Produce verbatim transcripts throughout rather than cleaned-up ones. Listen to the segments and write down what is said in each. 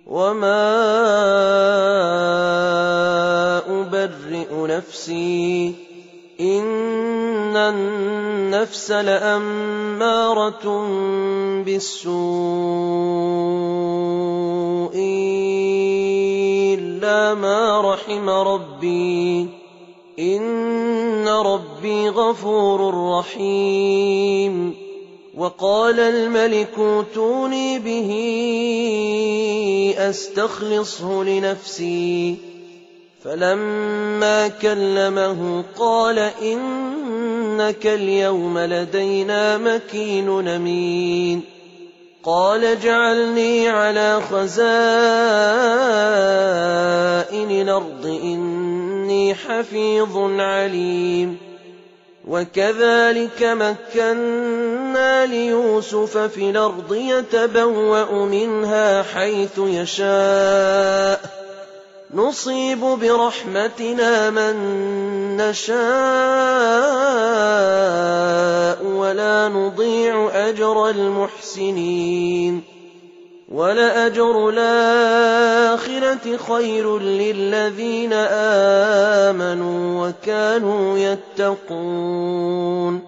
وما أبرئ نفسي إن النفس لأمارة بالسوء إلا ما رحم ربي إن ربي غفور رحيم. وقال الملك ائتوني به أستخلصه لنفسي فلما كلمه قال إنك اليوم لدينا مكين أمين. قال اجعلني على خزائن الأرض إني حفيظ عليم. وكذلك مكنا ليوسف في الأرض يتبوأ منها حيث يشاء نصيب برحمتنا من نشاء ولا نضيع أجر المحسنين. ولأجر الآخرة خير للذين آمنوا وكانوا يتقون.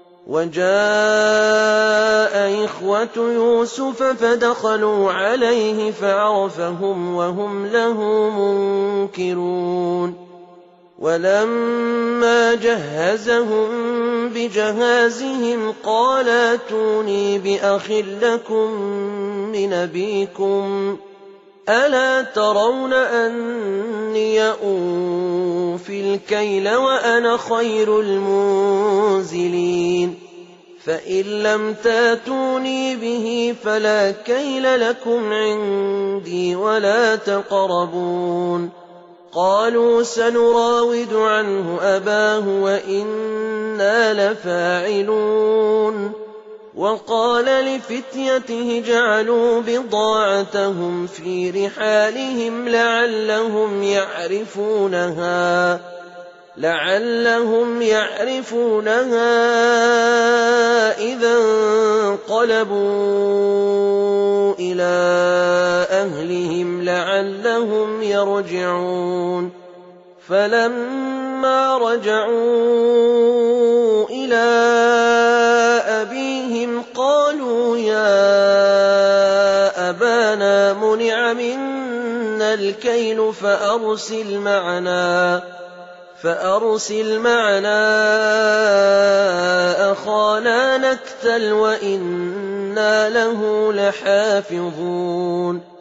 وجاء إخوة يوسف فدخلوا عليه فعرفهم وهم له منكرون. ولما جهزهم بجهازهم قال ائتوني بأخ لكم من أبيكم ألا ترون أني أوفي الكيل وأنا خير المنزلين فإن لم تاتوني به فلا كيل لكم عندي ولا تقربون. قالوا سنراود عنه أباه وإنا لفاعلون. وقال لفتيته جعلوا بضاعتهم في رحالهم لعلهم يعرفونها لعلهم يعرفونها إذا انقلبوا إلى أهلهم لعلهم يرجعون. فلما رجعوا إلى أبيهم قالوا يا أبانا منع منا الكيل فأرسل معنا فأرسل معنا أخانا نكتل وإنا له لحافظون.